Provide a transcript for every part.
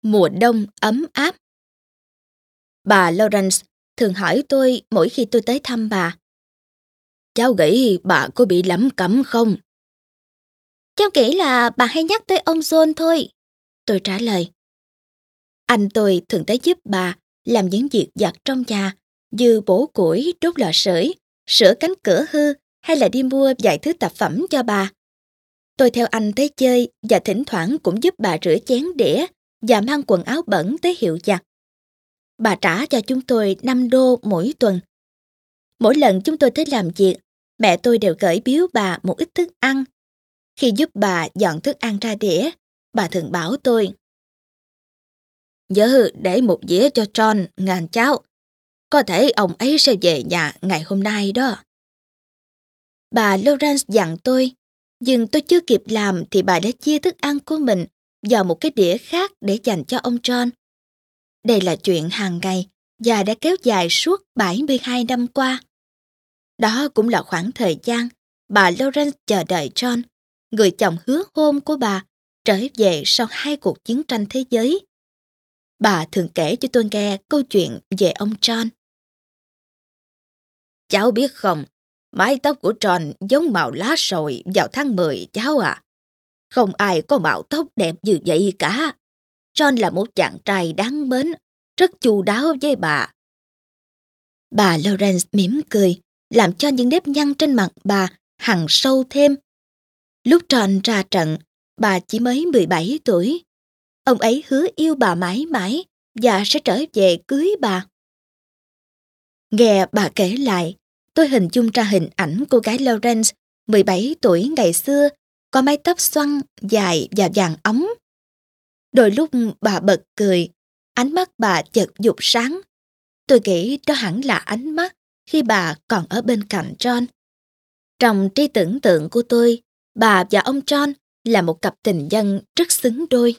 Mùa đông ấm áp. Bà Lawrence thường hỏi tôi mỗi khi tôi tới thăm bà. Cháu nghĩ bà có bị lẩm cẩm không? Cháu nghĩ là bà hay nhắc tới ông John thôi. Tôi trả lời. Anh tôi thường tới giúp bà làm những việc vặt trong nhà như bổ củi, đốt lò sưởi, sửa cánh cửa hư hay là đi mua vài thứ tạp phẩm cho bà. Tôi theo anh tới chơi và thỉnh thoảng cũng giúp bà rửa chén đĩa và mang quần áo bẩn tới hiệu giặt. Bà trả cho chúng tôi $5 mỗi tuần. Mỗi lần chúng tôi tới làm việc, mẹ tôi đều gửi biếu bà một ít thức ăn. Khi giúp bà dọn thức ăn ra đĩa, bà thường bảo tôi: nhớ để một dĩa cho John, ngàn cháu. Có thể ông ấy sẽ về nhà ngày hôm nay đó. Bà Lawrence dặn tôi, nhưng tôi chưa kịp làm thì bà đã chia thức ăn của mình vào một cái đĩa khác để dành cho ông John. Đây là chuyện hàng ngày và đã kéo dài suốt 72 năm qua. Đó cũng là khoảng thời gian bà Lawrence chờ đợi John, người chồng hứa hôn của bà, trở về sau 2 cuộc chiến tranh thế giới. Bà thường kể cho tôi nghe câu chuyện về ông John. Cháu biết không, mái tóc của John giống màu lá sồi vào tháng 10 cháu à. Không ai có màu tóc đẹp như vậy cả. John là một chàng trai đáng mến, rất chu đáo với bà. Bà Lawrence mỉm cười, làm cho những nếp nhăn trên mặt bà hằn sâu thêm. Lúc John ra trận, bà chỉ mới 17 tuổi. Ông ấy hứa yêu bà mãi mãi và sẽ trở về cưới bà. Nghe bà kể lại, tôi hình dung ra hình ảnh cô gái Lawrence, 17 tuổi ngày xưa, có mái tóc xoăn, dài và vàng óng. Đôi lúc bà bật cười, ánh mắt bà chợt dục sáng. Tôi nghĩ đó hẳn là ánh mắt khi bà còn ở bên cạnh John. Trong trí tưởng tượng của tôi, bà và ông John là một cặp tình nhân rất xứng đôi.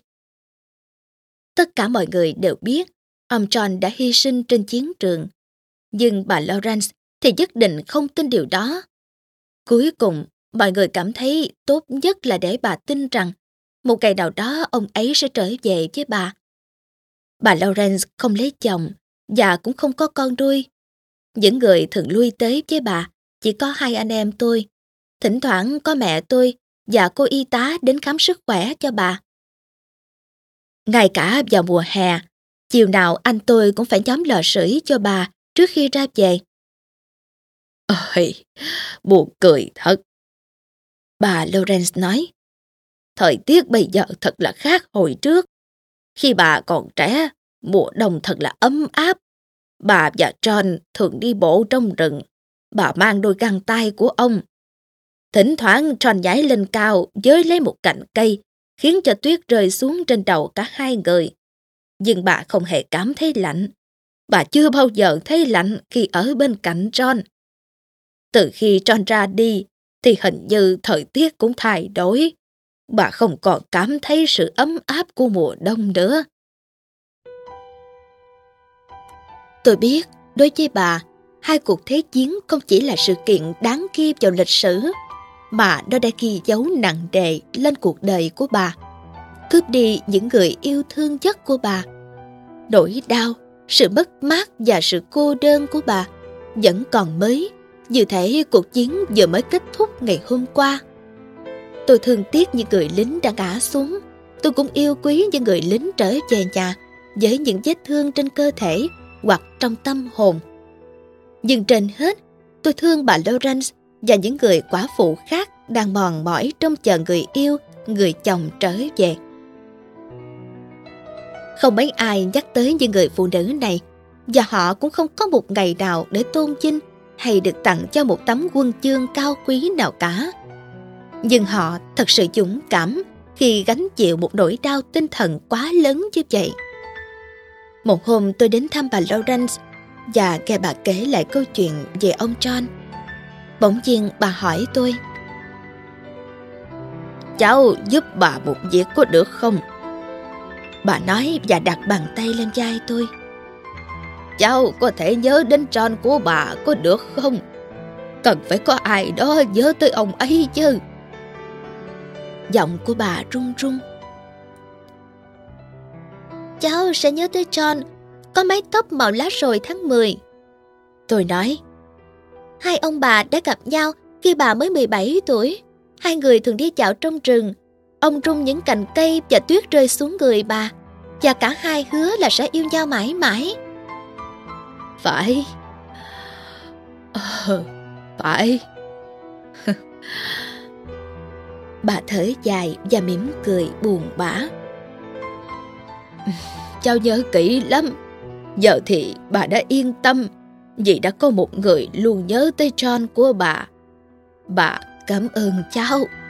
Tất cả mọi người đều biết ông John đã hy sinh trên chiến trường, nhưng bà Lawrence thì nhất định không tin điều đó. Cuối cùng, mọi người cảm thấy tốt nhất là để bà tin rằng một ngày nào đó ông ấy sẽ trở về với bà. Bà Lawrence không lấy chồng và cũng không có con nuôi. Những người thường lui tới với bà chỉ có 2 anh em tôi. Thỉnh thoảng có mẹ tôi và cô y tá đến khám sức khỏe cho bà. Ngay cả vào mùa hè, chiều nào anh tôi cũng phải nhóm lò sưởi cho bà trước khi ra về. Ôi, buồn cười thật. Bà Lawrence nói, thời tiết bây giờ thật là khác hồi trước. Khi bà còn trẻ, mùa đông thật là ấm áp. Bà và John thường đi bộ trong rừng. Bà mang đôi găng tay của ông. Thỉnh thoảng John nhảy lên cao với lấy một cành cây, khiến cho tuyết rơi xuống trên đầu cả 2 người. Nhưng bà không hề cảm thấy lạnh. Bà chưa bao giờ thấy lạnh khi ở bên cạnh John. Từ khi John ra đi, thì hình như thời tiết cũng thay đổi. Bà không còn cảm thấy sự ấm áp của mùa đông nữa. Tôi biết, đối với bà, 2 cuộc thế chiến không chỉ là sự kiện đáng ghi vào lịch sử, mà nó đã ghi dấu nặng nề lên cuộc đời của bà, cướp đi những người yêu thương nhất của bà. Nỗi đau, sự mất mát và sự cô đơn của bà vẫn còn mới, như thể cuộc chiến vừa mới kết thúc ngày hôm qua. Tôi thương tiếc những người lính đã ngã xuống. Tôi cũng yêu quý những người lính trở về nhà với những vết thương trên cơ thể hoặc trong tâm hồn. Nhưng trên hết, tôi thương bà Lawrence và những người quả phụ khác đang mòn mỏi trông chờ người yêu, người chồng trở về. Không mấy ai nhắc tới những người phụ nữ này, và họ cũng không có một ngày nào để tôn vinh hay được tặng cho một tấm huân chương cao quý nào cả. Nhưng họ thật sự dũng cảm khi gánh chịu một nỗi đau tinh thần quá lớn như vậy. Một hôm tôi đến thăm bà Lawrence và nghe bà kể lại câu chuyện về ông John. Bỗng nhiên bà hỏi tôi, cháu giúp bà một việc có được không? Bà nói và đặt bàn tay lên vai tôi. Cháu có thể nhớ đến John của bà có được không? Cần phải có ai đó nhớ tới ông ấy chứ. Giọng của bà run run. cháu sẽ nhớ tới John, có mái tóc màu lá sồi tháng 10. Tôi nói, hai ông bà đã gặp nhau khi bà mới 17 tuổi. Hai người thường đi dạo trong rừng. Ông rung những cành cây và tuyết rơi xuống người bà. Và cả hai hứa là sẽ yêu nhau mãi mãi. Phải. Phải. Bà thở dài và mỉm cười buồn bã. Cháu nhớ kỹ lắm. Giờ thì bà đã yên tâm vì đã có một người luôn nhớ tới John của bà. Bà cảm ơn cháu.